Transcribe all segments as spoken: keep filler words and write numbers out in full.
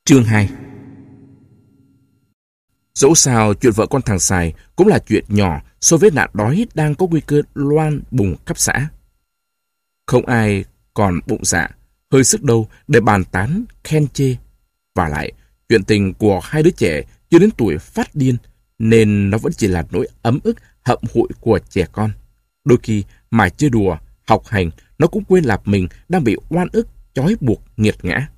Chương hai. Dẫu sao chuyện vợ con thằng Sài cũng là chuyện nhỏ so với nạn đói đang có nguy cơ loan bùng khắp xã. Không ai còn bụng dạ, hơi sức đâu để bàn tán, khen chê. Và lại, chuyện tình của hai đứa trẻ chưa đến tuổi phát điên, nên nó vẫn chỉ là nỗi ấm ức hậm hụi của trẻ con. Đôi khi mải chơi đùa, học hành, nó cũng quên là mình đang bị oan ức, trói buộc, nghiệt ngã.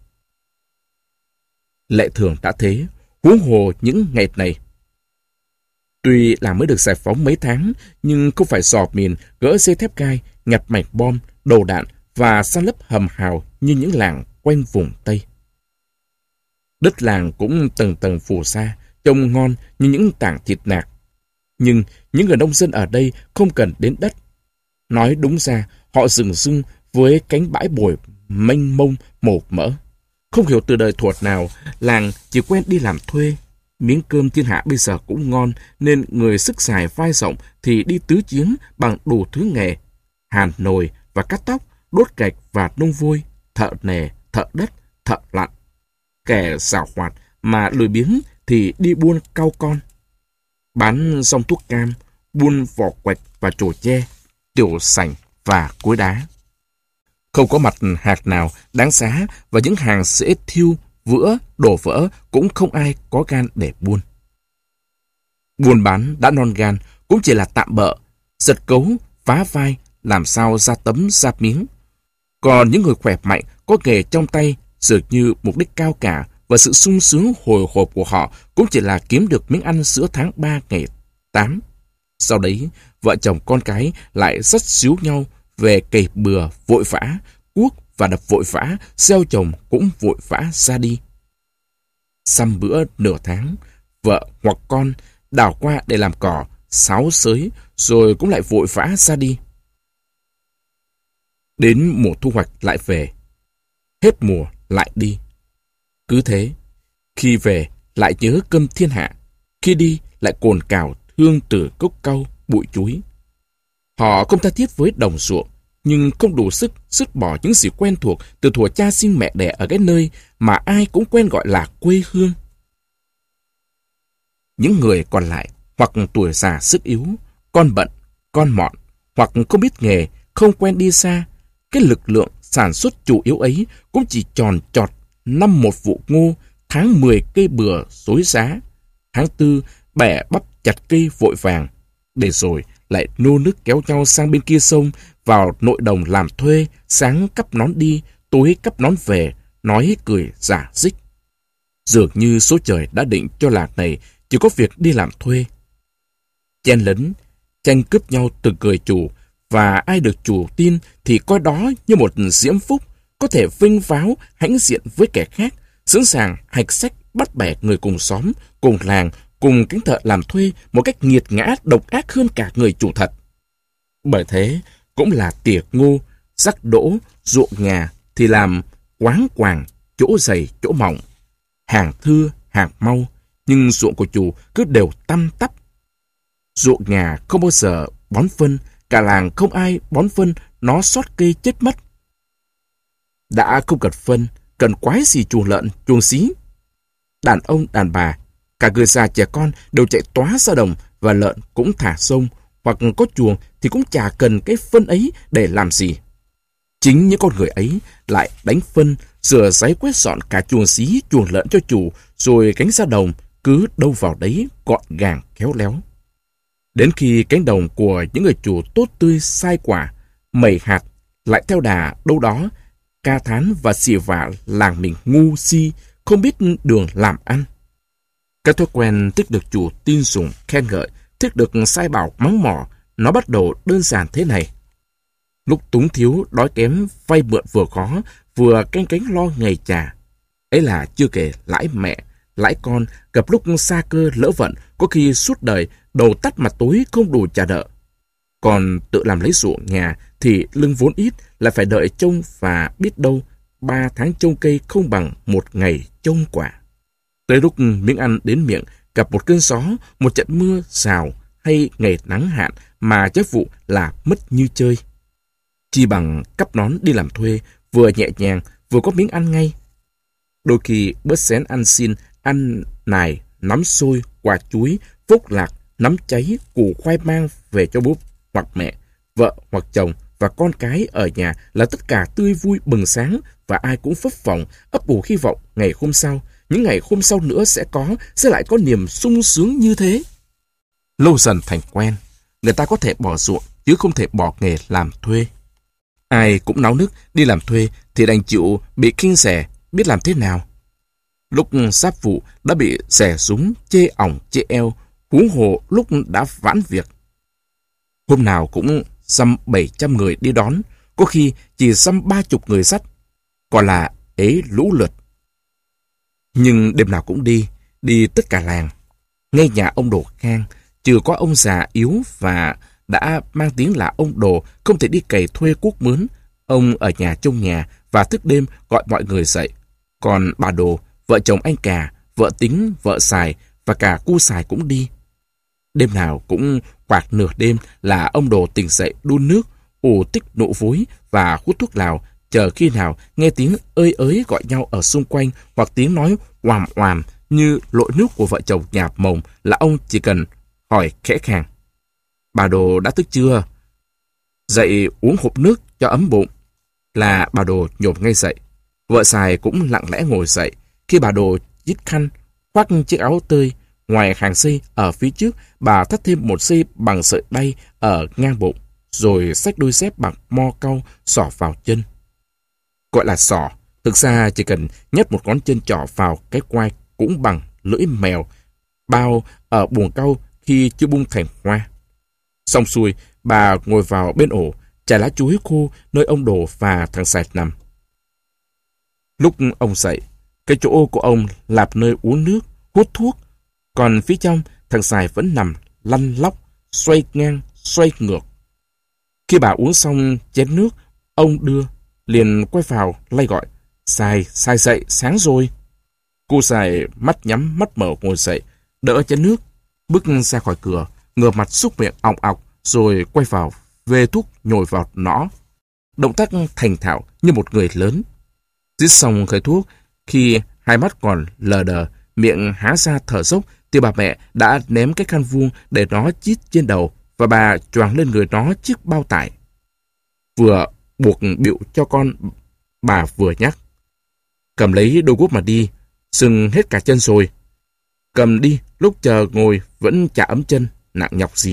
Lệ thường đã thế, huống hồ những ngày này. Tuy là mới được giải phóng mấy tháng, nhưng không phải dò mìn, gỡ dây thép gai, nhặt mảnh bom, đầu đạn và san lấp hầm hào như những làng quanh vùng Tây. Đất làng cũng tầng tầng phù sa, trông ngon như những tảng thịt nạc. Nhưng những người nông dân ở đây không cần đến đất. Nói đúng ra, họ dừng dưng với cánh bãi bồi mênh mông màu mỡ. Không hiểu từ đời thuột nào, làng chỉ quen đi làm thuê. Miếng cơm thiên hạ bây giờ cũng ngon, nên người sức dài vai rộng thì đi tứ chiến bằng đủ thứ nghề. Hàn nồi và cắt tóc, đốt gạch và nung vôi, thợ nề, thợ đất, thợ lặn. Kẻ giàu hoạt mà lười biếng thì đi buôn cau con. Bán rong thuốc cam, buôn vỏ quạch và trổ tre, tiểu sành và cối đá. Không có mặt hạt nào đáng giá và những hàng dễ thiêu, vữa, đổ vỡ cũng không ai có gan để buôn. Buôn bán đã non gan cũng chỉ là tạm bợ, giật cấu, phá vai, làm sao ra tấm ra miếng. Còn những người khỏe mạnh có nghề trong tay dường như mục đích cao cả và sự sung sướng hồi hộp của họ cũng chỉ là kiếm được miếng ăn giữa tháng ba ngày tám. Sau đấy, vợ chồng con cái lại dắt xíu nhau về cày bừa vội vã, cuốc và đập vội vã, gieo trồng cũng vội vã ra đi. Xăm bữa nửa tháng, vợ hoặc con đào qua để làm cỏ, sáo xới, rồi cũng lại vội vã ra đi. Đến mùa thu hoạch lại về, hết mùa lại đi. Cứ thế, khi về lại nhớ cơm thiên hạ, khi đi lại cồn cào thương từ cốc cau, bụi chuối. Họ không tha thiết với đồng ruộng, nhưng không đủ sức dứt bỏ những gì quen thuộc từ thuở cha sinh mẹ đẻ ở cái nơi mà ai cũng quen gọi là quê hương. Những người còn lại hoặc tuổi già sức yếu, con bận, con mọn, hoặc không biết nghề, không quen đi xa, cái lực lượng sản xuất chủ yếu ấy cũng chỉ tròn trọt năm một vụ ngô, tháng mười cây bừa xối giá, tháng tư bẻ bắp chặt cây vội vàng, để rồi lại nô nức kéo nhau sang bên kia sông, vào nội đồng làm thuê, sáng cắp nón đi, tối cắp nón về, nói cười giả dích. Dường như số trời đã định cho làng này chỉ có việc đi làm thuê. Chen lấn, tranh cướp nhau từng người chủ, và ai được chủ tin thì coi đó như một diễm phúc, có thể vinh váo hãnh diện với kẻ khác, sẵn sàng hạch sách bắt bẻ người cùng xóm, cùng làng, cùng cánh thợ làm thuê một cách nghiệt ngã độc ác hơn cả người chủ thật. Bởi thế, cũng là tiệc ngô, rắc đỗ, ruộng nhà thì làm quáng quàng, chỗ dày chỗ mỏng, hàng thưa, hàng mau, nhưng ruộng của chủ cứ đều tăm tắp. Ruộng nhà không bao giờ bón phân, cả làng không ai bón phân, nó sót cây chết mất. Đã không cần phân, cần quái gì chuồng lợn, chuồng xí. Đàn ông, đàn bà, cả người già trẻ con đều chạy tóa ra đồng, và lợn cũng thả sông, hoặc có chuồng thì cũng chả cần cái phân ấy để làm gì. Chính những con người ấy lại đánh phân, rửa ráy quét dọn cả chuồng xí, chuồng lợn cho chủ, rồi gánh ra đồng, cứ đâu vào đấy gọn gàng khéo léo. Đến khi cánh đồng của những người chủ tốt tươi sai quả, mẩy hạt lại theo đà đâu đó, ca thán và xì vả làng mình ngu si, không biết đường làm ăn. Cái thói quen thích được chủ tin sủng khen ngợi, thích được sai bảo mắng mỏ, nó bắt đầu đơn giản thế này. Lúc túng thiếu, đói kém, vay mượn vừa khó, vừa canh cánh lo ngày trả. Ấy là chưa kể lãi mẹ, lãi con, gặp lúc xa cơ lỡ vận, có khi suốt đời đầu tắt mặt tối không đủ trả nợ. Còn tự làm lấy ruộng nhà thì lương vốn ít, lại phải đợi trông, và biết đâu ba tháng trông cây không bằng một ngày trông quả. Tới lúc miếng ăn đến miệng, gặp một cơn gió, một trận mưa rào hay ngày nắng hạn mà trái vụ là mất như chơi. Chi bằng cắp nón đi làm thuê, vừa nhẹ nhàng vừa có miếng ăn ngay. Đôi khi bớt xén ăn xin, ăn nài, nắm xôi, quả chuối, phúc lạc, nắm cháy, củ khoai mang về cho bố hoặc mẹ, vợ hoặc chồng và con cái ở nhà là tất cả tươi vui bừng sáng, và ai cũng phấp phồng, ấp ủ hy vọng ngày hôm sau, những ngày hôm sau nữa sẽ có, sẽ lại có niềm sung sướng như thế. Lâu dần thành quen, người ta có thể bỏ ruộng chứ không thể bỏ nghề làm thuê. Ai cũng náo nức đi làm thuê thì đành chịu bị khinh rẻ, biết làm thế nào. Lúc giáp vụ đã bị xẻ súng, chê ỏng, chê eo, huống hồ lúc đã vãn việc. Hôm nào cũng dăm bảy trăm người đi đón, có khi chỉ dăm ba chục người dắt, còn là ế lũ lượt. Nhưng đêm nào cũng đi, đi tất cả làng. Ngay nhà ông Đồ Khang, trừ có ông già yếu và đã mang tiếng là ông Đồ không thể đi cày thuê cuốc mướn, ông ở nhà trông nhà và thức đêm gọi mọi người dậy. Còn bà Đồ, vợ chồng anh Cà, vợ Tính, vợ Sài và cả cu Sài cũng đi. Đêm nào cũng quạt nửa đêm là ông Đồ tỉnh dậy đun nước, ủ tích nụ vối và hút thuốc lào, chờ khi nào nghe tiếng ơi ới gọi nhau ở xung quanh hoặc tiếng nói oàm oàm như lội nước của vợ chồng nhà Mồng là ông chỉ cần hỏi khẽ khàng: "Bà Đồ đã thức chưa? Dậy uống hộp nước cho ấm bụng." Là bà Đồ nhổm ngay dậy. Vợ Sài cũng lặng lẽ ngồi dậy. Khi bà Đồ chít khăn, khoác chiếc áo tơi, ngoài hàng dây ở phía trước, bà thắt thêm một dây bằng sợi đay ở ngang bụng, rồi xách đôi dép bằng mo cau xỏ vào chân. Gọi là xỏ, thực ra chỉ cần nhét một ngón chân trỏ vào cái quai cũng bằng lưỡi mèo bao ở buồng cau khi chưa bung thành hoa. Xong xuôi, bà ngồi vào bên ổ, trải lá chuối khô nơi ông Đồ và thằng Sài nằm. Lúc ông dậy, cái chỗ của ông lạp nơi uống nước, hút thuốc, còn phía trong thằng Sài vẫn nằm lăn lóc, xoay ngang, xoay ngược. Khi bà uống xong chén nước, ông đưa, liền quay vào lay gọi: "Sài, Sài dậy, sáng rồi." Cô Sài mắt nhắm mắt mở ngồi dậy, đỡ chén nước, bước ra khỏi cửa, ngửa mặt xúc miệng ọng ọc, rồi quay vào về thuốc nhồi vào nõ. Động tác thành thạo như một người lớn. Rít xong khởi thuốc, khi hai mắt còn lờ đờ, miệng há ra thở dốc, thì bà mẹ đã ném cái khăn vuông để nó chít trên đầu và bà choàng lên người nó chiếc bao tải. Vừa buộc bịu cho con, bà vừa nhắc: "Cầm lấy đôi guốc mà đi, sưng hết cả chân rồi. Cầm đi, lúc chờ ngồi vẫn chả ấm chân, nặng nhọc gì."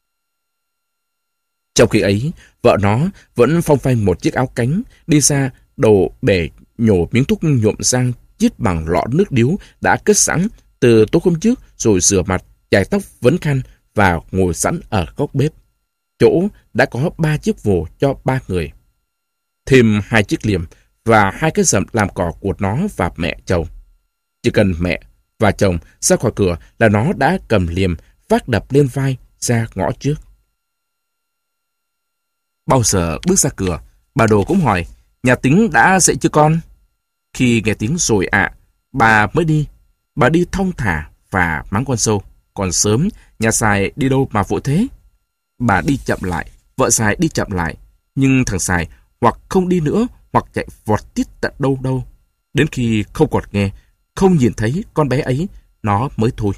Trong khi ấy, vợ nó vẫn phong phanh một chiếc áo cánh, đi ra đầu bể nhổ miếng thuốc nhuộm răng chít bằng lọ nước điếu đã cất sẵn từ tối hôm trước, rồi rửa mặt, chải tóc, vấn khăn và ngồi sẵn ở góc bếp. Chỗ đã có ba chiếc vồ cho ba người, thêm hai chiếc liềm và hai cái rậm làm cỏ của nó và mẹ chồng. Chỉ cần mẹ và chồng ra khỏi cửa là nó đã cầm liềm vác đập lên vai ra ngõ trước. Bao giờ bước ra cửa, bà Đồ cũng hỏi: "Nhà Tính đã dậy chưa con?" Khi nghe tiếng rồi ạ, bà mới đi. Bà đi thong thả và mắng con sâu: "Còn sớm, nhà Sài đi đâu mà vội thế?" Bà đi chậm lại, vợ Sài đi chậm lại, nhưng thằng Sài hoặc không đi nữa hoặc chạy vọt tít tận đâu đâu. Đến khi không còn nghe, không nhìn thấy con bé ấy, nó mới thôi.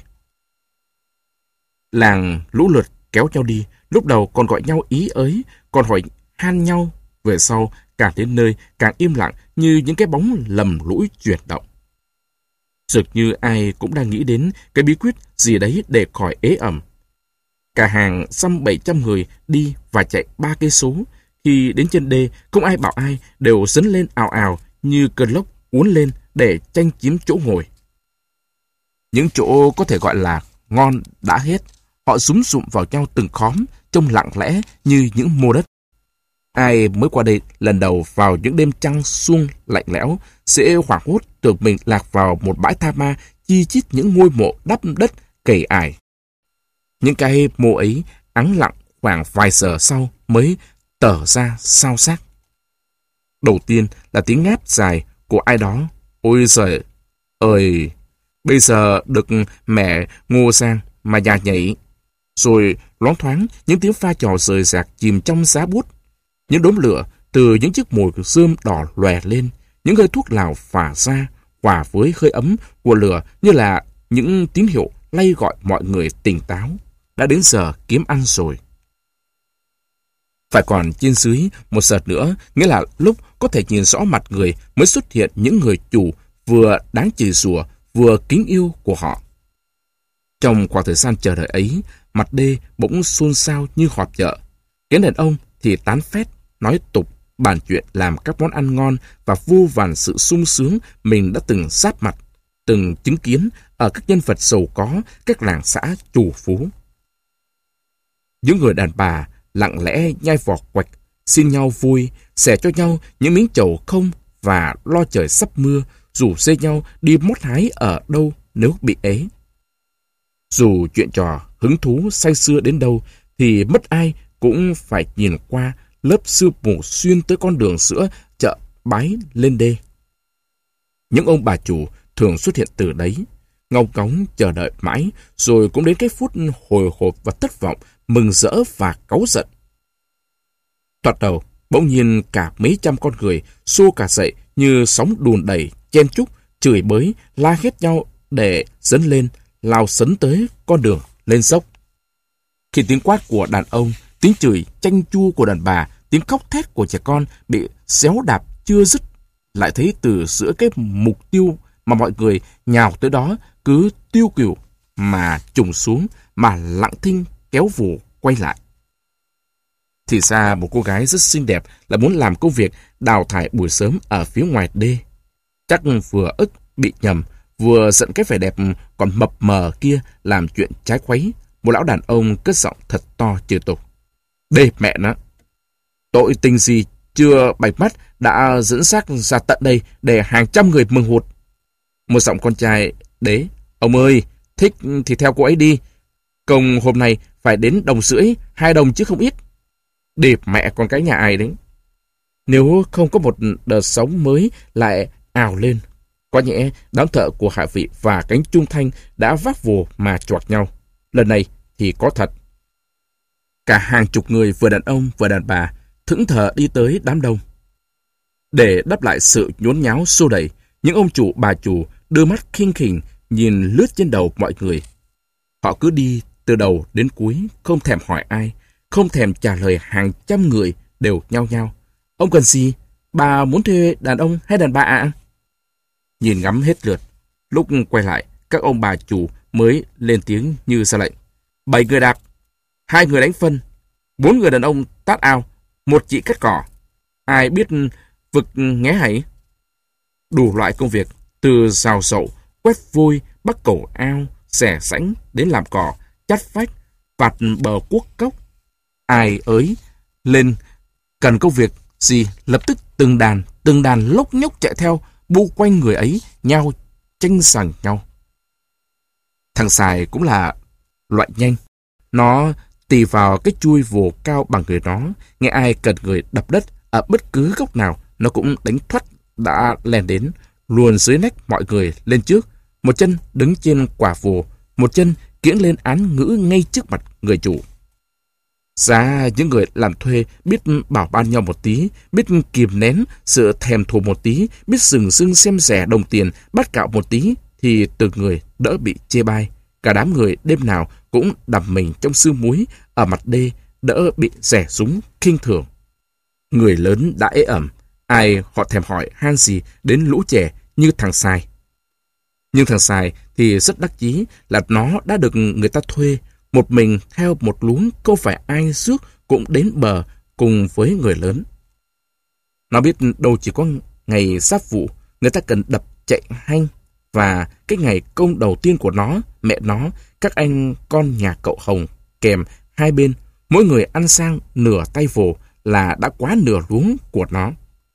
Làng lũ lượt kéo nhau đi, lúc đầu còn gọi nhau ý ới, còn hỏi han nhau. Về sau, càng đến nơi càng im lặng như những cái bóng lầm lũi chuyển động. Dường như ai cũng đang nghĩ đến cái bí quyết gì đấy để khỏi ế ẩm. Cả hàng dăm bảy trăm người đi và chạy ba cây số. Khi đến chân đê, không ai bảo ai, đều dấn lên ào ào như cơn lốc uốn lên để tranh chiếm chỗ ngồi. Những chỗ có thể gọi là ngon đã hết, họ súm sụm vào nhau từng khóm, trông lặng lẽ như những mô đất. Ai mới qua đây lần đầu vào những đêm trăng suông lạnh lẽo sẽ hoảng hốt tưởng mình lạc vào một bãi tha ma chi chít những ngôi mộ đắp đất cầy ải. Những cái mộ ấy ắng lặng khoảng vài giờ sau mới tở ra sao xác. Đầu tiên là tiếng ngáp dài của ai đó: "Ôi giời ơi, bây giờ được mẹ Ngô sang mà nhà nhảy." Rồi loáng thoáng những tiếng pha trò rời rạc chìm trong giá bút. Những đốm lửa từ những chiếc mồi rơm đỏ lòe lên, những hơi thuốc lào phả ra, hòa với hơi ấm của lửa như là những tín hiệu lay gọi mọi người tỉnh táo. Đã đến giờ kiếm ăn rồi. Phải còn trên dưới một sợt nữa, nghĩa là lúc có thể nhìn rõ mặt người mới xuất hiện những người chủ vừa đáng chửi rủa vừa kính yêu của họ. Trong khoảng thời gian chờ đợi ấy, mặt đê bỗng xôn xao như họp chợ. Cái đàn ông thì tán phét, nói tục, bàn chuyện làm các món ăn ngon và vô vàn sự sung sướng mình đã từng sát mặt, từng chứng kiến ở các nhân vật giàu có, các làng xã chủ phú. Những người đàn bà lặng lẽ nhai vỏ quạch, xin nhau vui, xẻ cho nhau những miếng trầu không và lo trời sắp mưa, rủ dê nhau đi mót hái ở đâu nếu bị ế. Dù chuyện trò hứng thú say sưa đến đâu thì mất ai cũng phải nhìn qua lớp sương mù xuyên tới con đường giữa chợ Bái lên đê. Những ông bà chủ thường xuất hiện từ đấy, ngóng ngóng chờ đợi mãi, rồi cũng đến cái phút hồi hộp và thất vọng, mừng rỡ và cáu giận. Thoạt đầu, bỗng nhiên cả mấy trăm con người xô cả dậy như sóng đùn đẩy, chen chúc, chửi bới, la hét nhau để dấn lên, lao sấn tới con đường lên dốc. Khi tiếng quát của đàn ông, tiếng chửi chanh chua của đàn bà, tiếng khóc thét của trẻ con bị xéo đạp chưa dứt, lại thấy từ giữa cái mục tiêu mà mọi người nhào tới đó cứ tiêu cửu mà trùng xuống, mà lặng thinh kéo vù quay lại. Thì ra một cô gái rất xinh đẹp là muốn làm công việc đào thải buổi sớm ở phía ngoài đê. Chắc vừa ức bị nhầm, vừa giận cái vẻ đẹp còn mập mờ kia làm chuyện trái khuấy. Một lão đàn ông cất giọng thật to chửi tục: "Đê mẹ nó! Tội tình gì chưa bạch mắt đã dẫn xác ra tận đây để hàng trăm người mừng hụt." Một giọng con trai đế: "Ông ơi, thích thì theo cô ấy đi. Công hôm nay phải đến đồng rưỡi, hai đồng chứ không ít." Điệp mẹ con cái nhà ai đấy. Nếu không có một đợt sóng mới lại ào lên, có nhẽ đám thợ của Hạ Vị và cánh Trung Thanh đã vác vồ mà choạc nhau. Lần này thì có thật. Cả hàng chục người vừa đàn ông vừa đàn bà thẫn thờ đi tới đám đông. Để đáp lại sự nhốn nháo xô đẩy, những ông chủ bà chủ đưa mắt khinh khỉnh nhìn lướt trên đầu mọi người. Họ cứ đi từ đầu đến cuối, không thèm hỏi ai, không thèm trả lời hàng trăm người đều nhao nhao: "Ông cần gì? Bà muốn thuê đàn ông hay đàn bà ạ?" Nhìn ngắm hết lượt, lúc quay lại, các ông bà chủ mới lên tiếng như ra lệnh: "Bảy người đạp, hai người đánh phân, bốn người đàn ông tát ao, một chị cắt cỏ. Ai biết vực nghé hãy?" Đủ loại công việc, từ xào sậu, quét vôi, bắt cổ ao, xẻ sảnh đến làm cỏ, chát vách, vạt bờ cuốc cốc. Ai ới lên cần công việc gì, lập tức từng đàn, từng đàn lốc nhốc chạy theo, bu quanh người ấy, nhau tranh giành nhau. Thằng Sài cũng là loại nhanh. Nó tì vào cái chui vồ cao bằng người nó, nghe ai cần người đập đất ở bất cứ góc nào, nó cũng đánh thoát đã len đến, luồn dưới nách mọi người lên trước, một chân đứng trên quả vồ, một chân kiễng lên án ngữ ngay trước mặt người chủ. Giá những người làm thuê biết bảo ban nhau một tí, biết kìm nén sự thèm thuồng một tí, biết dừng dưng xem rẻ đồng tiền, bắt cạo một tí, thì từng người đỡ bị chê bai. Cả đám người đêm nào cũng đầm mình trong sương muối ở mặt đê, đỡ bị rẻ súng khinh thường. Người lớn đã ế ẩm, ai họ thèm hỏi han gì đến lũ trẻ như thằng Sài. Nhưng thằng Sài thì rất đắc chí là nó đã được người ta thuê, một mình theo một luống, không phải ai rước cũng đến bờ cùng với người lớn. Nó biết đâu chỉ có ngày giáp vụ người ta cần đập chạy hanh, và cái ngày công đầu tiên của nó, mẹ nó, các anh con nhà cậu Hồng kèm hai bên, mỗi người ăn sang nửa tay vồ là đã quá nửa luống của nó.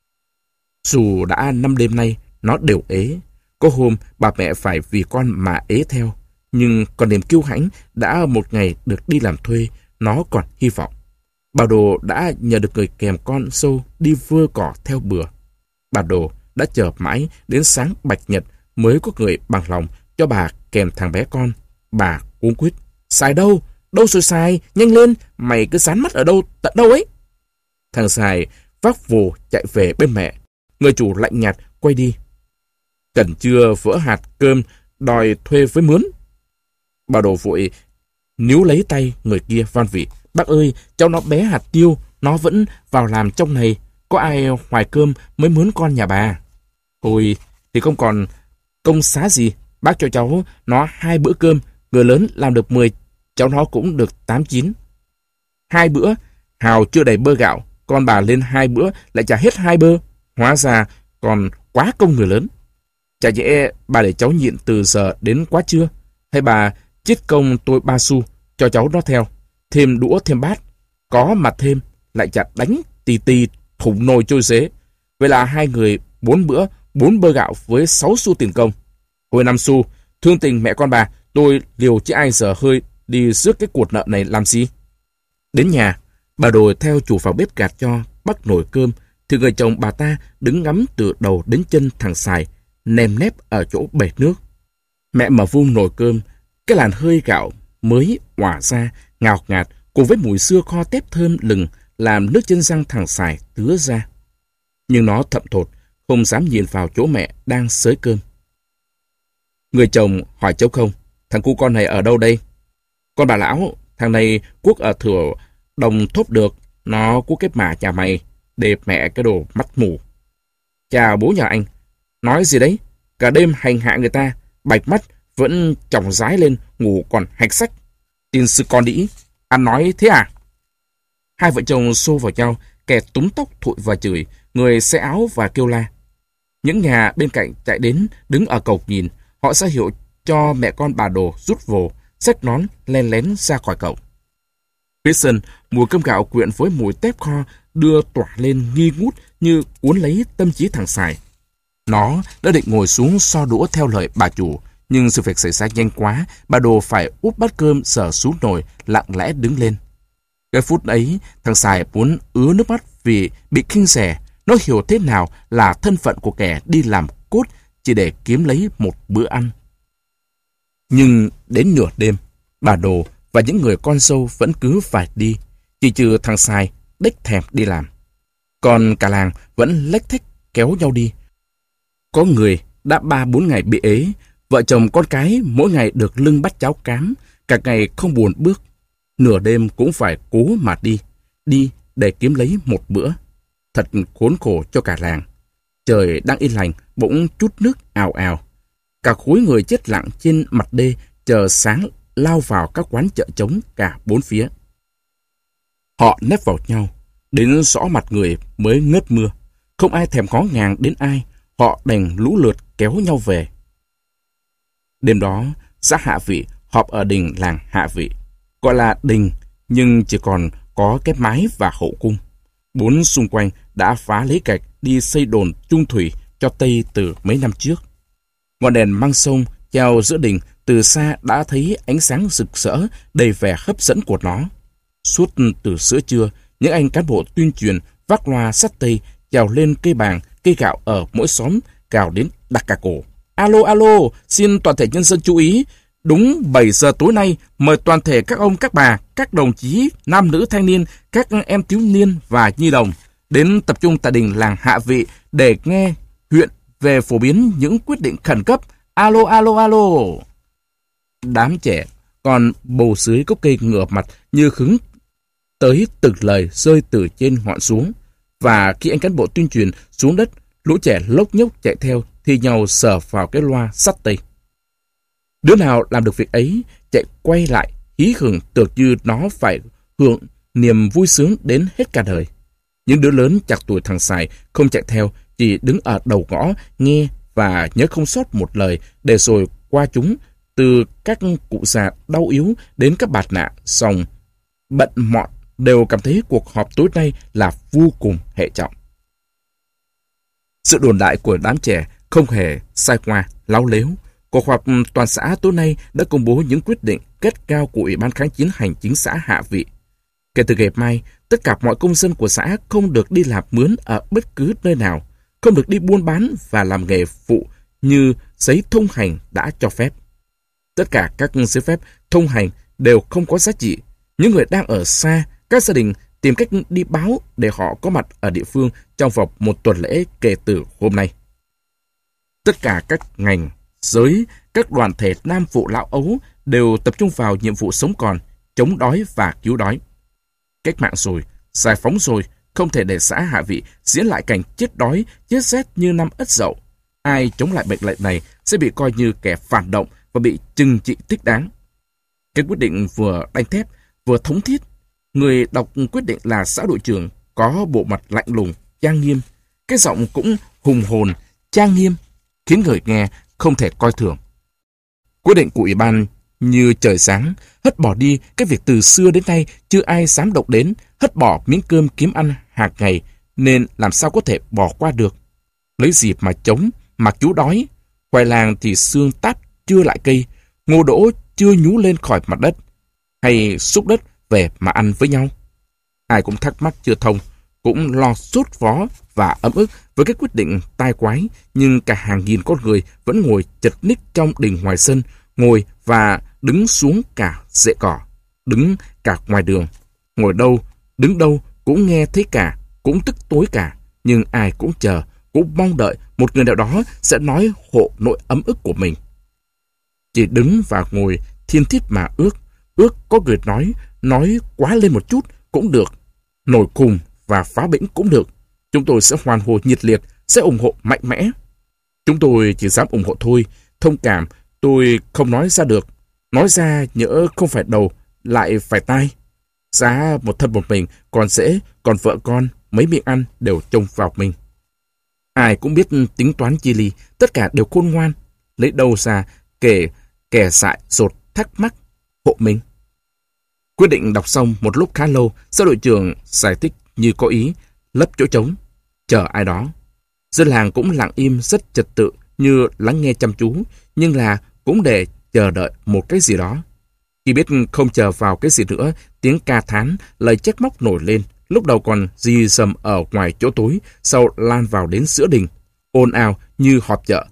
Dù đã năm đêm nay nó đều ế, có hôm bà mẹ phải vì con mà ế theo, nhưng còn niềm kiêu hãnh đã một ngày được đi làm thuê, nó còn hy vọng. Bà Đồ đã nhờ được người kèm con sâu đi vơ cỏ theo bừa. Bà Đồ đã chờ mãi đến sáng bạch nhật mới có người bằng lòng cho bà kèm thằng bé con. Bà cuống quýt: "Sài đâu? Đâu rồi Sài? Nhanh lên, mày cứ dán mắt ở đâu tận đâu ấy." Thằng Sài vác vồ chạy về bên mẹ. Người chủ lạnh nhạt quay đi. Cần chưa vỡ hạt cơm đòi thuê với mướn. Bà Đồ vội níu lấy tay người kia van vỉ. Bác ơi, cháu nó bé hạt tiêu, nó vẫn vào làm trong này. Có ai hoài cơm mới mướn con nhà bà. Thôi thì không còn công xá gì. Bác cho cháu nó hai bữa cơm. Người lớn làm được mười, cháu nó cũng được tám chín. Hai bữa, Hào chưa đầy bơ gạo. Con bà lên hai bữa lại trả hết hai bơ. Hóa ra còn quá công người lớn. Chả nhẽ bà để cháu nhịn từ giờ đến quá trưa. Hay bà chít công tôi ba xu cho cháu nó theo. Thêm đũa thêm bát. Có mà thêm lại chả đánh tì tì thủng nồi trôi xế. Vậy là hai người bốn bữa, bốn bơ gạo với sáu xu tiền công. Hồi năm xu, thương tình mẹ con bà, tôi liều chứ ai giờ hơi đi rước cái cuộc nợ này làm gì. Đến nhà, bà Đồ theo chủ vào bếp gạt cho, bắt nồi cơm, thì người chồng bà ta đứng ngắm từ đầu đến chân thằng Sài, nèm nép ở chỗ bể nước. Mẹ mở vung nồi cơm, cái làn hơi gạo mới hòa ra, ngào ngạt, cùng với mùi sưa kho tép thơm lừng, làm nước chân răng thằng Sài tứa ra. Nhưng nó thậm thột, không dám nhìn vào chỗ mẹ đang xới cơm. Người chồng hỏi cháu không, thằng cu con này ở đâu đây? Con bà lão, thằng này cuốc ở thừa đồng thốt được, nó cuốc cái mả nhà mày, để mẹ cái đồ mắt mù. Chào bố nhà anh, nói gì đấy? Cả đêm hành hạ người ta, bạch mắt vẫn chỏng rái lên, ngủ còn hạch sách. Tin sư con đĩ, anh nói thế à? Hai vợ chồng xô vào nhau, kẻ túm tóc thụi và chửi, người xé áo và kêu la. Những nhà bên cạnh chạy đến, đứng ở cổng nhìn, họ ra hiệu cho mẹ con bà Đồ rút vồ, xách nón len lén ra khỏi cổng. Phía sân, mùi cơm gạo quyện với mùi tép kho đưa tỏa lên nghi ngút như cuốn lấy tâm trí thằng Sài. Nó đã định ngồi xuống so đũa theo lời bà chủ, nhưng sự việc xảy ra nhanh quá, bà Đồ phải úp bát cơm sờ xuống nồi, lặng lẽ đứng lên. Cái phút ấy, thằng Sài muốn ứa nước mắt vì bị khinh rẻ. Nó hiểu thế nào là thân phận của kẻ đi làm cốt chỉ để kiếm lấy một bữa ăn. Nhưng đến nửa đêm, bà Đồ và những người con dâu vẫn cứ phải đi, chỉ trừ thằng Sài đếch thèm đi làm. Còn cả làng vẫn lếch thếch kéo nhau đi. Có người đã ba bốn ngày bị ế, vợ chồng con cái mỗi ngày được lưng bắt cháo cám, cả ngày không buồn bước. Nửa đêm cũng phải cố mà đi, đi để kiếm lấy một bữa. Thật khốn khổ cho cả làng. Trời đang yên lành, bỗng chút nước ào ào. Cả khối người chết lặng trên mặt đê chờ sáng lao vào các quán chợ trống cả bốn phía. Họ nép vào nhau, đến rõ mặt người mới ngớt mưa. Không ai thèm ngó ngàng đến ai, họ đành lũ lượt kéo nhau về. Đêm đó, xã Hạ Vị họp ở đình làng Hạ Vị. Gọi là đình, nhưng chỉ còn có cái mái và hậu cung. Bốn xung quanh đã phá lấy gạch đi xây đồn trung thủy cho Tây từ mấy năm trước. Ngọn đèn măng sông treo giữa đình từ xa đã thấy ánh sáng rực rỡ đầy vẻ hấp dẫn của nó. Suốt từ giữa trưa, những anh cán bộ tuyên truyền vác loa sắt tây trèo lên cây bàng, cây gạo ở mỗi xóm gào đến đặc cả cổ. Alo, alo, xin toàn thể nhân dân chú ý. Đúng bảy giờ tối nay, mời toàn thể các ông, các bà, các đồng chí, nam nữ thanh niên, các em thiếu niên và nhi đồng đến tập trung tại đình làng Hạ Vị để nghe huyện về phổ biến những quyết định khẩn cấp. Alo, alo, alo. Đám trẻ còn bầu dưới gốc cây ngửa mặt như hứng tới từng lời rơi từ trên ngọn xuống. Và khi anh cán bộ tuyên truyền xuống đất, lũ trẻ lốc nhốc chạy theo thì nhau sờ vào cái loa sắt tây. Đứa nào làm được việc ấy chạy quay lại hí hửng tưởng như nó phải hưởng niềm vui sướng đến hết cả đời. Những đứa lớn chạc tuổi thằng Sài không chạy theo, chỉ đứng ở đầu ngõ nghe và nhớ không sót một lời, để rồi qua chúng, từ các cụ già đau yếu đến các bạt nạ sòng bận mọn, đều cảm thấy cuộc họp tối nay là vô cùng hệ trọng. Sự đồn đại của đám trẻ không hề sai qua, láo lếu. Cuộc họp toàn xã tối nay đã công bố những quyết định kết cao của Ủy ban kháng chiến hành chính xã Hạ Vị. Kể từ ngày mai, tất cả mọi công dân của xã không được đi làm mướn ở bất cứ nơi nào, không được đi buôn bán và làm nghề phụ như giấy thông hành đã cho phép. Tất cả các giấy phép thông hành đều không có giá trị. Những người đang ở xa, các gia đình tìm cách đi báo để họ có mặt ở địa phương trong vòng một tuần lễ kể từ hôm nay. Tất cả các ngành, giới, các đoàn thể nam phụ lão ấu đều tập trung vào nhiệm vụ sống còn, chống đói và cứu đói. Cách mạng rồi, giải phóng rồi, không thể để xã Hạ Vị diễn lại cảnh chết đói, chết rét như năm Ất Dậu. Ai chống lại mệnh lệnh này sẽ bị coi như kẻ phản động và bị trừng trị thích đáng. Cái quyết định vừa đanh thép, vừa thống thiết. Người đọc quyết định là xã đội trưởng có bộ mặt lạnh lùng, trang nghiêm. Cái giọng cũng hùng hồn, trang nghiêm, khiến người nghe không thể coi thường. Quyết định của ủy ban như trời sáng, hất bỏ đi cái việc từ xưa đến nay chưa ai dám động đến, hất bỏ miếng cơm kiếm ăn hàng ngày, nên làm sao có thể bỏ qua được. Lấy gì mà chống, mà cứu đói. Khoai lang thì xương táp chưa lại cây, ngô đỗ chưa nhú lên khỏi mặt đất, hay xúc đất về mà ăn với nhau. Ai cũng thắc mắc chưa thông, cũng lo sốt vó và ấm ức với cái quyết định tai quái, nhưng cả hàng nghìn con người vẫn ngồi chật ních trong đình ngoài sân, ngồi và đứng xuống cả rễ cỏ, đứng cả ngoài đường. Ngồi đâu, đứng đâu cũng nghe thấy cả, cũng tức tối cả, nhưng ai cũng chờ, cũng mong đợi một người nào đó sẽ nói hộ nỗi ấm ức của mình. Chỉ đứng và ngồi thiên thiết mà ước, ước có người nói, nói quá lên một chút cũng được, nổi khùng và phá bĩnh cũng được. Chúng tôi sẽ hoan hô nhiệt liệt, sẽ ủng hộ mạnh mẽ. Chúng tôi chỉ dám ủng hộ thôi, thông cảm tôi không nói ra được. Nói ra nhỡ không phải đầu, lại phải tai. Giá một thân một mình còn dễ, còn vợ con, mấy miệng ăn đều trông vào mình. Ai cũng biết tính toán chi ly, tất cả đều khôn ngoan. Lấy đâu ra kể kẻ dại dột thắc mắc hộ mình. Quyết định đọc xong một lúc khá lâu, xã đội trưởng giải thích như có ý, lấp chỗ trống, chờ ai đó. Dân làng cũng lặng im rất trật tự như lắng nghe chăm chú, nhưng là cũng để chờ đợi một cái gì đó. Khi biết không chờ vào cái gì nữa, tiếng ca thán, lời trách móc nổi lên, lúc đầu còn rì rầm ở ngoài chỗ tối, sau lan vào đến giữa đình, ồn ào như họp chợ.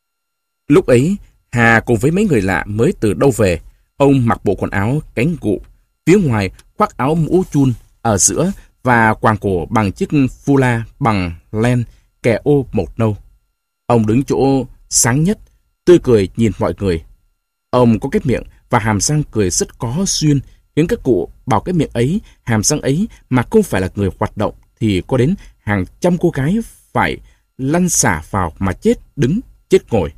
Lúc ấy, Hà cùng với mấy người lạ mới từ đâu về. Ông mặc bộ quần áo cánh gụ, phía ngoài khoác áo mũ chun ở giữa và quàng cổ bằng chiếc phu la bằng len kẻ ô một nâu. Ông đứng chỗ sáng nhất, tươi cười nhìn mọi người. Ông có cái miệng và hàm răng cười rất có duyên, khiến các cụ bảo cái miệng ấy, hàm răng ấy mà không phải là người hoạt động thì có đến hàng trăm cô gái phải lăn xả vào mà chết đứng, chết ngồi.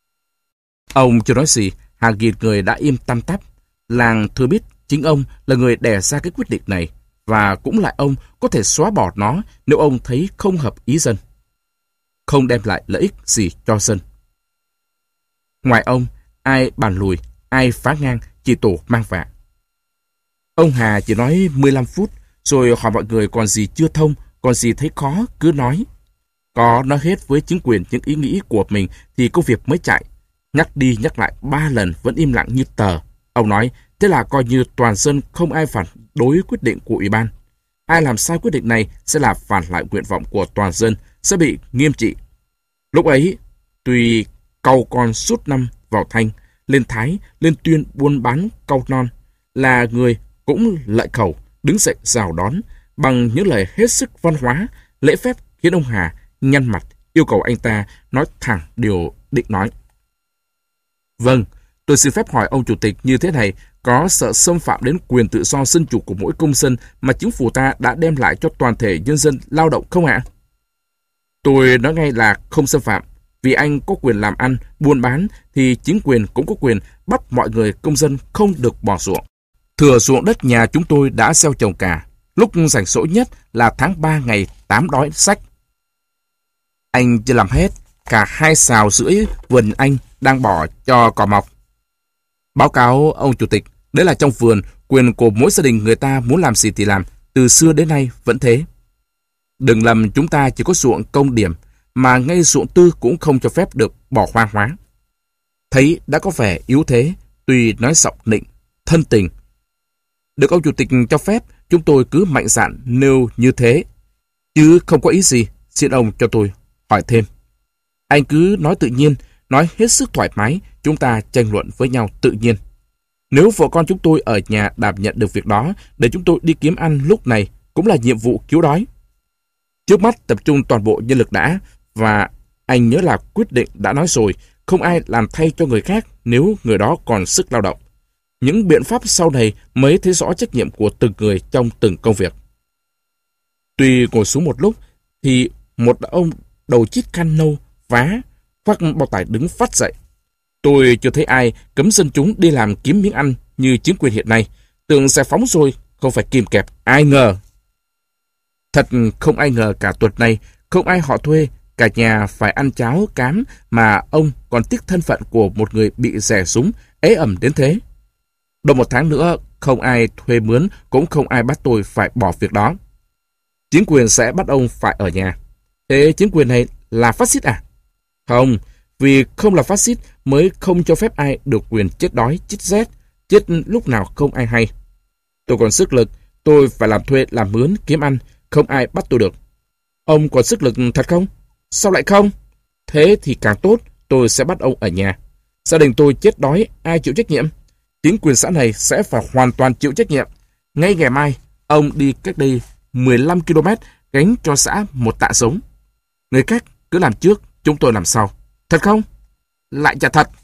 Ông chưa nói gì, hàng nghìn người đã im tăm tắp. Làng thừa biết chính ông là người đè ra cái quyết định này, và cũng là ông có thể xóa bỏ nó nếu ông thấy không hợp ý dân, không đem lại lợi ích gì cho dân. Ngoài ông, ai bàn lùi, ai phá ngang, chỉ tổ mang vạ. Ông Hà chỉ nói mười lăm phút, rồi hỏi mọi người còn gì chưa thông, còn gì thấy khó, cứ nói. Có nói hết với chính quyền những ý nghĩ của mình thì công việc mới chạy. Nhắc đi nhắc lại ba lần vẫn im lặng như tờ. Ông nói, thế là coi như toàn dân không ai phản đối quyết định của ủy ban. Ai làm sai quyết định này sẽ là phản lại nguyện vọng của toàn dân, sẽ bị nghiêm trị. Lúc ấy, tuy cau con suốt năm vào thanh, lên Thái, lên Tuyên buôn bán cau non, là người cũng lợi khẩu, đứng dậy rào đón, bằng những lời hết sức văn hóa, lễ phép khiến ông Hà nhăn mặt, yêu cầu anh ta nói thẳng điều định nói. Vâng, tôi xin phép hỏi ông chủ tịch như thế này, có sợ xâm phạm đến quyền tự do dân chủ của mỗi công dân mà chính phủ ta đã đem lại cho toàn thể nhân dân lao động không ạ? Tôi nói ngay là không xâm phạm. Vì anh có quyền làm ăn, buôn bán, thì chính quyền cũng có quyền bắt mọi người công dân không được bỏ ruộng. Thừa ruộng đất nhà chúng tôi đã gieo trồng cả. Lúc rảnh rỗi nhất là tháng ba ngày tám đói sách. Anh chưa làm hết, cả hai sào rưỡi vườn anh đang bỏ cho cỏ mọc. Báo cáo ông chủ tịch, đấy là trong vườn, quyền của mỗi gia đình người ta muốn làm gì thì làm, từ xưa đến nay vẫn thế. Đừng lầm, chúng ta chỉ có ruộng công điểm, mà ngay ruộng tư cũng không cho phép được bỏ hoang hóa. Thấy đã có vẻ yếu thế, tuy nói giọng nịnh, thân tình. Được ông chủ tịch cho phép, chúng tôi cứ mạnh dạn nêu như thế, chứ không có ý gì, xin ông cho tôi hỏi thêm. Anh cứ nói tự nhiên, nói hết sức thoải mái, chúng ta tranh luận với nhau tự nhiên. Nếu vợ con chúng tôi ở nhà đảm nhận được việc đó, để chúng tôi đi kiếm ăn lúc này cũng là nhiệm vụ cứu đói. Trước mắt tập trung toàn bộ nhân lực đã, và Anh nhớ là quyết định đã nói rồi, không ai làm thay cho người khác nếu người đó còn sức lao động. Những biện pháp sau này mới thấy rõ trách nhiệm của từng người trong từng công việc. Tuy ngồi xuống một lúc, thì một ông đầu chít khăn nâu, vá, khoác bao tải đứng phát dậy. Tôi chưa thấy ai cấm dân chúng đi làm kiếm miếng ăn như chính quyền hiện nay. Tưởng giải phóng rồi, không phải kìm kẹp, ai ngờ. Thật không ai ngờ cả tuần này, không ai họ thuê, cả nhà phải ăn cháo cám mà ông còn tiếc thân phận của một người bị rẻ súng, ế ẩm đến thế. Độ một tháng nữa, không ai thuê mướn, cũng không ai bắt tôi phải bỏ việc đó. Chính quyền sẽ bắt ông phải ở nhà. Thế chính quyền này là phát xít à? Không, vì không là phát xít mới không cho phép ai được quyền chết đói, chết rét, chết lúc nào không ai hay. Tôi còn sức lực, tôi phải làm thuê, làm mướn, kiếm ăn, không ai bắt tôi được. Ông còn sức lực thật không? Sao lại không? Thế thì càng tốt, tôi sẽ bắt ông ở nhà. Gia đình tôi chết đói, ai chịu trách nhiệm? Chính quyền xã này sẽ phải hoàn toàn chịu trách nhiệm. Ngay ngày mai, ông đi cách đây mười lăm ki lô mét gánh cho xã một tạ giống. Người khác cứ làm trước, chúng tôi làm sau. Thật không? Lại chả thật.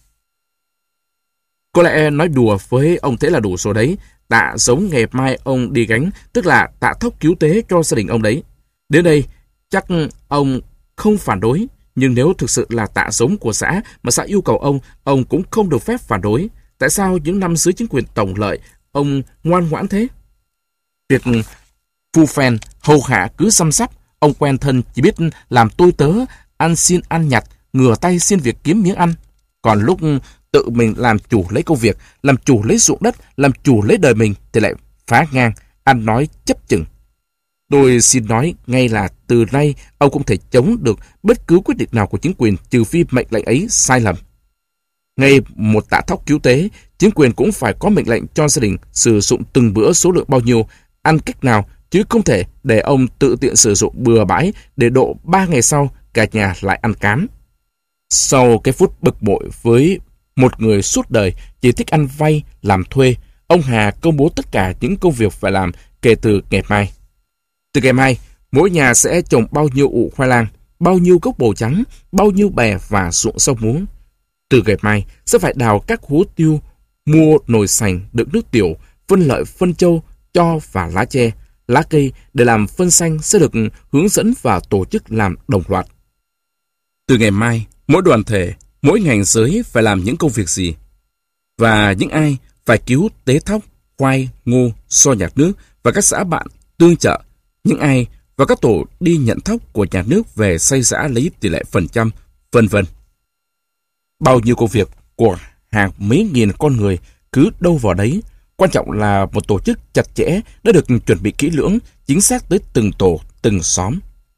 Có lẽ nói đùa với ông thế là đủ rồi đấy. Tạ giống ngày mai ông đi gánh, tức là tạ thóc cứu tế cho gia đình ông đấy. Đến đây, chắc ông không phản đối. Nhưng nếu thực sự là tạ giống của xã mà xã yêu cầu ông, ông cũng không được phép phản đối. Tại sao những năm dưới chính quyền tổng lợi, ông ngoan ngoãn thế? Việc phu phèn, hầu hạ cứ xăm sắp, ông quen thân chỉ biết làm tôi tớ, ăn xin ăn nhặt, ngửa tay xin việc kiếm miếng ăn. Còn lúc tự mình làm chủ lấy công việc, làm chủ lấy ruộng đất, làm chủ lấy đời mình thì lại phá ngang, ăn nói chấp chừng. Tôi xin nói ngay là từ nay ông không thể chống được bất cứ quyết định nào của chính quyền trừ phi mệnh lệnh ấy sai lầm. Ngay một tạ thóc cứu tế, chính quyền cũng phải có mệnh lệnh cho gia đình sử dụng từng bữa số lượng bao nhiêu, ăn cách nào, chứ không thể để ông tự tiện sử dụng bừa bãi để độ ba ngày sau cả nhà lại ăn cám. Sau cái phút bực bội với một người suốt đời chỉ thích ăn vay, làm thuê, ông Hà công bố tất cả những công việc phải làm kể từ ngày mai. Từ ngày mai, mỗi nhà sẽ trồng bao nhiêu ụ khoai lang, bao nhiêu gốc bồ trắng, bao nhiêu bè và ruộng rau muống. Từ ngày mai, sẽ phải đào các hố tiêu, mua nồi sành đựng nước tiểu, phân lợi phân trâu, cho và lá tre, lá cây để làm phân xanh sẽ được hướng dẫn và tổ chức làm đồng loạt. Từ ngày mai, mỗi đoàn thể, mỗi ngành giới phải làm những công việc gì? Và những ai phải cứu tế thóc, khoai, ngô, so nhạc nước và các xã bạn tương trợ, những ai và các tổ đi nhận thóc của nhà nước về xây giã lấy tỷ lệ phần trăm, vân vân. Bao nhiêu công việc của hàng mấy nghìn con người cứ đâu vào đấy. Quan trọng là một tổ chức chặt chẽ đã được chuẩn bị kỹ lưỡng, chính xác tới từng tổ, từng xóm.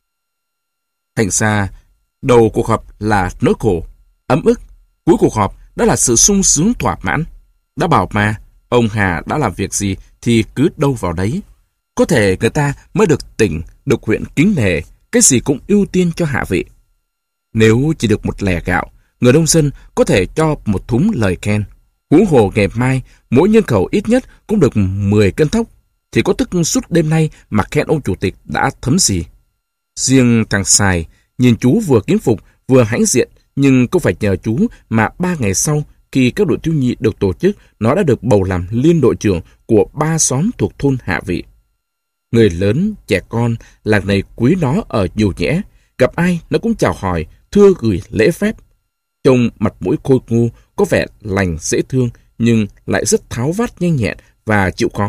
Thành ra, đầu cuộc họp là nỗi khổ, ấm ức. Cuối cuộc họp đã là sự sung sướng thỏa mãn. Đã bảo mà, ông Hà đã làm việc gì thì cứ đâu vào đấy. Có thể người ta mới được tỉnh, được huyện kính nể, cái gì cũng ưu tiên cho hạ vị. Nếu chỉ được một lẻ gạo, người nông dân có thể cho một thúng lời khen. Huống hồ ngày mai, mỗi nhân khẩu ít nhất cũng được mười cân thóc, thì có tức suốt đêm nay mà khen ông chủ tịch đã thấm gì. Riêng thằng Sài, nhìn chú vừa kiếm phục, vừa hãnh diện, nhưng không phải nhờ chú mà ba ngày sau, khi các đội thiếu nhi được tổ chức, nó đã được bầu làm liên đội trưởng của ba xóm thuộc thôn Hạ Vị. Người lớn, trẻ con, làng này quý nó ở nhiều nhẽ, gặp ai nó cũng chào hỏi, thưa gửi lễ phép. Trông mặt mũi khôi ngô, có vẻ lành dễ thương, nhưng lại rất tháo vát nhanh nhẹn và chịu khó.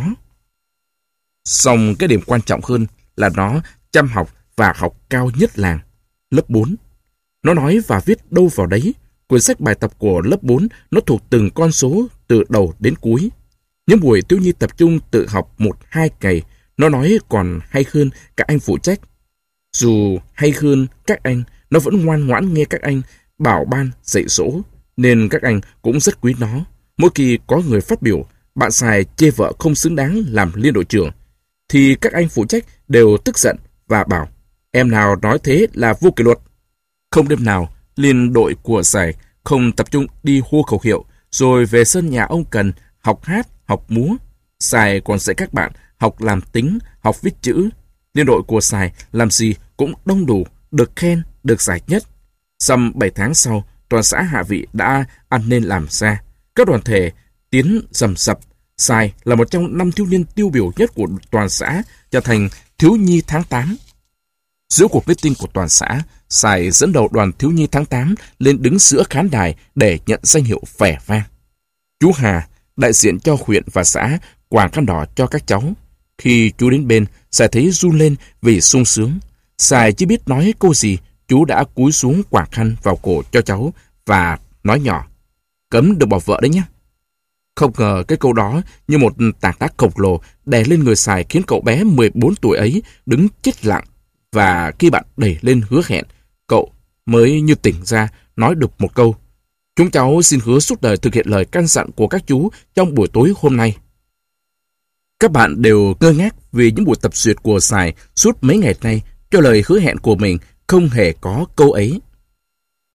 Song cái điểm quan trọng hơn là nó chăm học và học cao nhất làng, lớp bốn. Nó nói và viết đâu vào đấy, quyển sách bài tập của lớp bốn nó thuộc từng con số từ đầu đến cuối. Những buổi thiếu nhi tập trung tự học một hai ngày, nó nói còn hay hơn các anh phụ trách. Dù hay hơn các anh, nó vẫn ngoan ngoãn nghe các anh bảo ban dạy dỗ, nên các anh cũng rất quý nó. Mỗi khi có người phát biểu, bạn Sài chê vợ không xứng đáng làm liên đội trưởng, thì các anh phụ trách đều tức giận và bảo, em nào nói thế là vô kỷ luật. Không đêm nào, liên đội của Sài không tập trung đi hô khẩu hiệu, rồi về sân nhà ông Cần học hát, học múa. Sài còn dạy các bạn học làm tính, học viết chữ. Liên đội của Sài làm gì cũng đông đủ, được khen, được giải nhất. Dăm bảy tháng sau, toàn xã Hạ Vị đã ăn nên làm ra. Các đoàn thể tiến rầm rập. Sài là một trong năm thiếu niên tiêu biểu nhất của toàn xã, trở thành thiếu nhi tháng tám. Giữa cuộc meeting của toàn xã, Sài dẫn đầu đoàn thiếu nhi tháng tám lên đứng giữa khán đài để nhận danh hiệu vẻ vang. Chú Hà, đại diện cho huyện và xã, quàng khăn đỏ cho các cháu. Khi chú đến bên, Sài thấy run lên vì sung sướng. Sài chỉ biết nói câu gì, chú đã cúi xuống quàng khăn vào cổ cho cháu và nói nhỏ: "Cấm được bỏ vợ đấy nhé." Không ngờ cái câu đó như một tảng đá khổng lồ đè lên người Sài, khiến cậu bé mười bốn tuổi ấy đứng chết lặng. Và khi bạn đẩy lên hứa hẹn, cậu mới như tỉnh ra, nói được một câu: "Chúng cháu xin hứa suốt đời thực hiện lời căn dặn của các chú trong buổi tối hôm nay." Các bạn đều ngơ ngác vì những buổi tập duyệt của Sài suốt mấy ngày nay cho lời hứa hẹn của mình không hề có câu ấy.